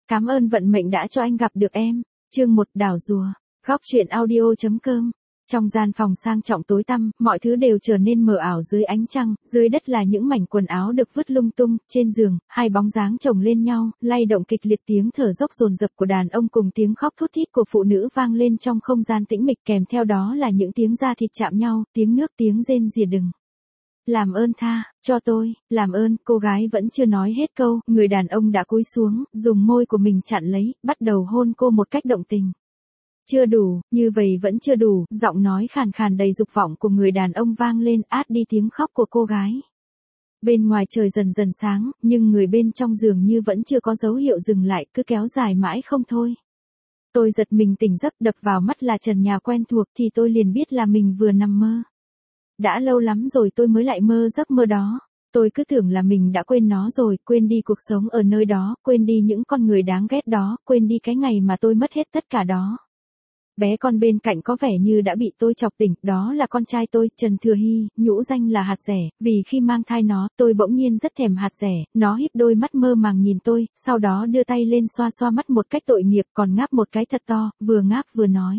Cảm ơn vận mệnh đã cho anh gặp được em. Chương 1 đảo rùa. Góc truyện audio.com. Trong gian phòng sang trọng tối tăm, mọi thứ đều trở nên mờ ảo dưới ánh trăng, dưới đất là những mảnh quần áo được vứt lung tung, trên giường, hai bóng dáng chồng lên nhau, lay động kịch liệt, tiếng thở dốc dồn dập của đàn ông cùng tiếng khóc thút thít của phụ nữ vang lên trong không gian tĩnh mịch, kèm theo đó là những tiếng da thịt chạm nhau, tiếng nước, tiếng rên rỉ đừng. Làm ơn tha, cho tôi, làm ơn, cô gái vẫn chưa nói hết câu, người đàn ông đã cúi xuống, dùng môi của mình chặn lấy, bắt đầu hôn cô một cách động tình. Chưa đủ, như vậy vẫn chưa đủ, giọng nói khàn khàn đầy dục vọng của người đàn ông vang lên át đi tiếng khóc của cô gái. Bên ngoài trời dần dần sáng, nhưng người bên trong giường như vẫn chưa có dấu hiệu dừng lại, cứ kéo dài mãi không thôi. Tôi giật mình tỉnh giấc, đập vào mắt là trần nhà quen thuộc thì tôi liền biết là mình vừa nằm mơ. Đã lâu lắm rồi tôi mới lại mơ giấc mơ đó. Tôi cứ tưởng là mình đã quên nó rồi, quên đi cuộc sống ở nơi đó, quên đi những con người đáng ghét đó, quên đi cái ngày mà tôi mất hết tất cả đó. Bé con bên cạnh có vẻ như đã bị tôi chọc tỉnh, đó là con trai tôi, Trần Thừa Hy, nhũ danh là hạt dẻ, vì khi mang thai nó, tôi bỗng nhiên rất thèm hạt dẻ, nó híp đôi mắt mơ màng nhìn tôi, sau đó đưa tay lên xoa xoa mắt một cách tội nghiệp, còn ngáp một cái thật to, vừa ngáp vừa nói.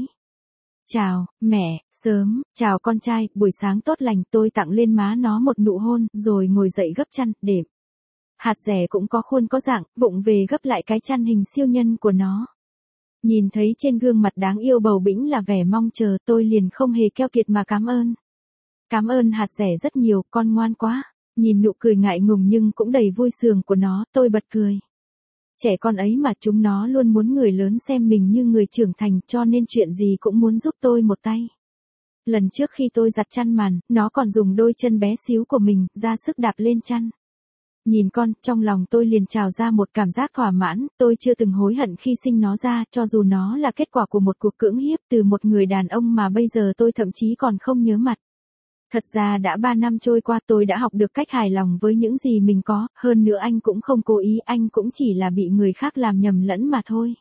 Chào, mẹ, sớm, chào con trai, buổi sáng tốt lành, tôi tặng lên má nó một nụ hôn, rồi ngồi dậy gấp chăn, đệm. Hạt dẻ cũng có khuôn có dạng, vụng về gấp lại cái chăn hình siêu nhân của nó. Nhìn thấy trên gương mặt đáng yêu bầu bĩnh là vẻ mong chờ, tôi liền không hề keo kiệt mà cảm ơn. Cảm ơn hạt dẻ rất nhiều, con ngoan quá. Nhìn nụ cười ngại ngùng nhưng cũng đầy vui sướng của nó, tôi bật cười. Trẻ con ấy mà, chúng nó luôn muốn người lớn xem mình như người trưởng thành, cho nên chuyện gì cũng muốn giúp tôi một tay. Lần trước khi tôi giặt chăn màn, nó còn dùng đôi chân bé xíu của mình, ra sức đạp lên chăn. Nhìn con, trong lòng tôi liền trào ra một cảm giác thỏa mãn, tôi chưa từng hối hận khi sinh nó ra, cho dù nó là kết quả của một cuộc cưỡng hiếp từ một người đàn ông mà bây giờ tôi thậm chí còn không nhớ mặt. Thật ra đã 3 năm trôi qua, tôi đã học được cách hài lòng với những gì mình có, hơn nữa anh cũng không cố ý, anh cũng chỉ là bị người khác làm nhầm lẫn mà thôi.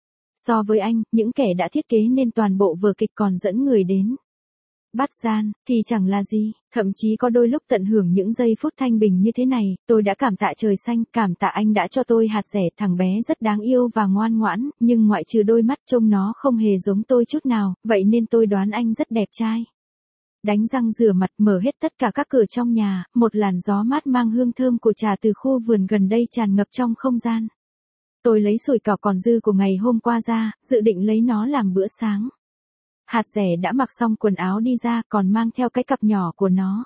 So với anh, những kẻ đã thiết kế nên toàn bộ vở kịch còn dẫn người đến bắt gian, thì chẳng là gì, thậm chí có đôi lúc tận hưởng những giây phút thanh bình như thế này, tôi đã cảm tạ trời xanh, cảm tạ anh đã cho tôi hạt dẻ, thằng bé rất đáng yêu và ngoan ngoãn, nhưng ngoại trừ đôi mắt trông nó không hề giống tôi chút nào, vậy nên tôi đoán anh rất đẹp trai. Đánh răng rửa mặt, mở hết tất cả các cửa trong nhà, một làn gió mát mang hương thơm của trà từ khu vườn gần đây tràn ngập trong không gian. Tôi lấy sủi cảo còn dư của ngày hôm qua ra, dự định lấy nó làm bữa sáng. Hạt dẻ đã mặc xong quần áo đi ra, còn mang theo cái cặp nhỏ của nó.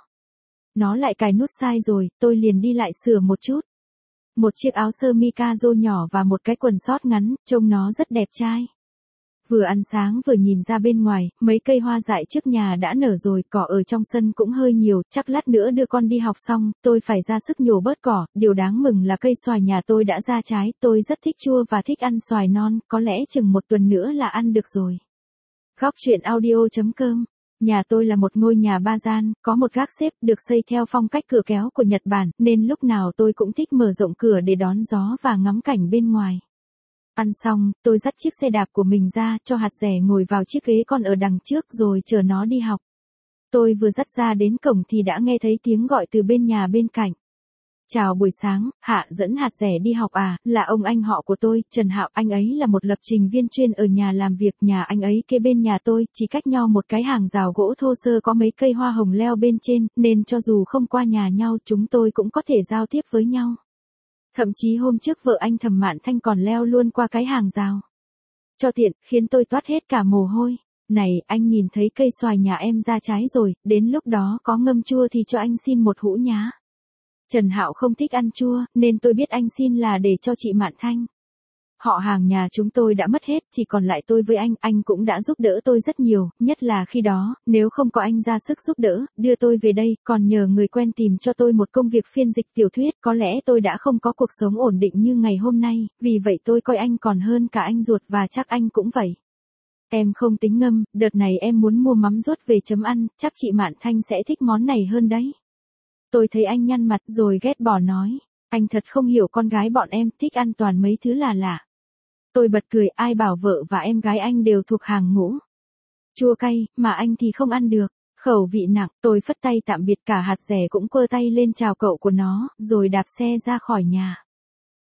Nó lại cài nút sai rồi, tôi liền đi lại sửa một chút. Một chiếc áo sơ mi ca-rô nhỏ và một cái quần sót ngắn, trông nó rất đẹp trai. Vừa ăn sáng vừa nhìn ra bên ngoài, mấy cây hoa dại trước nhà đã nở rồi, cỏ ở trong sân cũng hơi nhiều, chắc lát nữa đưa con đi học xong, tôi phải ra sức nhổ bớt cỏ, điều đáng mừng là cây xoài nhà tôi đã ra trái, tôi rất thích chua và thích ăn xoài non, có lẽ chừng một tuần nữa là ăn được rồi. Góc truyện audio.com. Nhà tôi là một ngôi nhà 3 gian, có một gác xếp, được xây theo phong cách cửa kéo của Nhật Bản, nên lúc nào tôi cũng thích mở rộng cửa để đón gió và ngắm cảnh bên ngoài. Ăn xong, tôi dắt chiếc xe đạp của mình ra, cho hạt dẻ ngồi vào chiếc ghế con ở đằng trước rồi chờ nó đi học. Tôi vừa dắt ra đến cổng thì đã nghe thấy tiếng gọi từ bên nhà bên cạnh. Chào buổi sáng, Hạ dẫn hạt dẻ đi học à, là ông anh họ của tôi, Trần Hạo, anh ấy là một lập trình viên chuyên ở nhà làm việc, nhà anh ấy kế bên nhà tôi, chỉ cách nhau một cái hàng rào gỗ thô sơ có mấy cây hoa hồng leo bên trên, nên cho dù không qua nhà nhau chúng tôi cũng có thể giao tiếp với nhau. Thậm chí hôm trước vợ anh Thẩm Mạn Thanh còn leo luôn qua cái hàng rào. Cho tiện, khiến tôi toát hết cả mồ hôi. Này, anh nhìn thấy cây xoài nhà em ra trái rồi, đến lúc đó có ngâm chua thì cho anh xin một hũ nhá. Trần Hạo không thích ăn chua, nên tôi biết anh xin là để cho chị Mạn Thanh. Họ hàng nhà chúng tôi đã mất hết, chỉ còn lại tôi với anh cũng đã giúp đỡ tôi rất nhiều, nhất là khi đó, nếu không có anh ra sức giúp đỡ, đưa tôi về đây, còn nhờ người quen tìm cho tôi một công việc phiên dịch tiểu thuyết, có lẽ tôi đã không có cuộc sống ổn định như ngày hôm nay, vì vậy tôi coi anh còn hơn cả anh ruột và chắc anh cũng vậy. Em không tính ngâm, đợt này em muốn mua mắm ruốc về chấm ăn, chắc chị Mạn Thanh sẽ thích món này hơn đấy. Tôi thấy anh nhăn mặt rồi ghét bỏ nói, anh thật không hiểu con gái bọn em, thích ăn toàn mấy thứ là lạ. Tôi bật cười, ai bảo vợ và em gái anh đều thuộc hàng ngũ. Chua cay, mà anh thì không ăn được, khẩu vị nặng, tôi phất tay tạm biệt, cả hạt dẻ cũng quơ tay lên chào cậu của nó, rồi đạp xe ra khỏi nhà.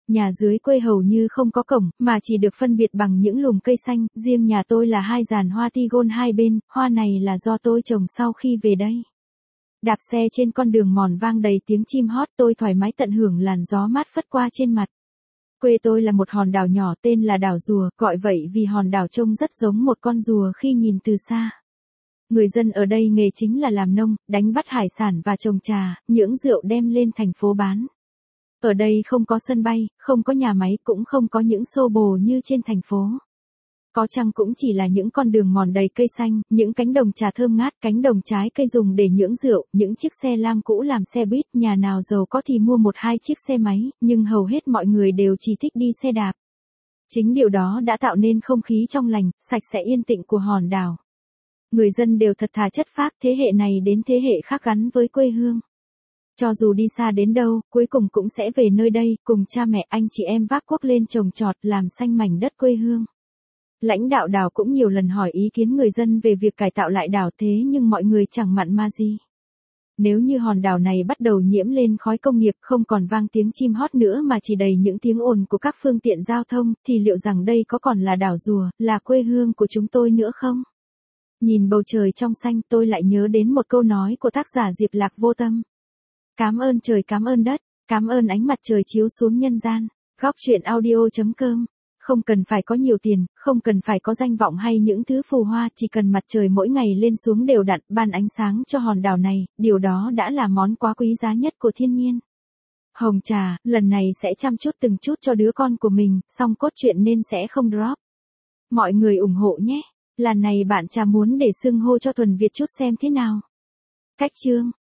Nhà dưới quê hầu như không có cổng, mà chỉ được phân biệt bằng những lùm cây xanh, riêng nhà tôi là 2 giàn hoa tigon hai bên, hoa này là do tôi trồng sau khi về đây. Đạp xe trên con đường mòn vang đầy tiếng chim hót, tôi thoải mái tận hưởng làn gió mát phất qua trên mặt. Quê tôi là một hòn đảo nhỏ tên là đảo Rùa, gọi vậy vì hòn đảo trông rất giống một con rùa khi nhìn từ xa. Người dân ở đây nghề chính là làm nông, đánh bắt hải sản và trồng trà, nhưỡng rượu đem lên thành phố bán. Ở đây không có sân bay, không có nhà máy, cũng không có những xô bồ như trên thành phố. Có chăng cũng chỉ là những con đường mòn đầy cây xanh, những cánh đồng trà thơm ngát, cánh đồng trái cây dùng để nhưỡng rượu, những chiếc xe lam cũ làm xe buýt, nhà nào giàu có thì mua 1-2 chiếc xe máy, nhưng hầu hết mọi người đều chỉ thích đi xe đạp. Chính điều đó đã tạo nên không khí trong lành, sạch sẽ yên tĩnh của hòn đảo. Người dân đều thật thà chất phác, thế hệ này đến thế hệ khác gắn với quê hương. Cho dù đi xa đến đâu, cuối cùng cũng sẽ về nơi đây, cùng cha mẹ anh chị em vác cuốc lên trồng trọt, làm xanh mảnh đất quê hương. Lãnh đạo đảo cũng nhiều lần hỏi ý kiến người dân về việc cải tạo lại đảo thế nhưng mọi người chẳng mặn mà gì. Nếu như hòn đảo này bắt đầu nhiễm lên khói công nghiệp không còn vang tiếng chim hót nữa mà chỉ đầy những tiếng ồn của các phương tiện giao thông, thì liệu rằng đây có còn là đảo Rùa, là quê hương của chúng tôi nữa không? Nhìn bầu trời trong xanh tôi lại nhớ đến một câu nói của tác giả Diệp Lạc Vô Tâm. Cám ơn trời, cám ơn đất, cám ơn ánh mặt trời chiếu xuống nhân gian. Góc truyện audio.com. Không cần phải có nhiều tiền, không cần phải có danh vọng hay những thứ phù hoa, chỉ cần mặt trời mỗi ngày lên xuống đều đặn, ban ánh sáng cho hòn đảo này, điều đó đã là món quà quý giá nhất của thiên nhiên. Hồng Trà, lần này sẽ chăm chút từng chút cho đứa con của mình, song cốt truyện nên sẽ không drop. Mọi người ủng hộ nhé. Lần này bạn Trà muốn để xưng hô cho Thuần Việt chút xem thế nào. Cách chương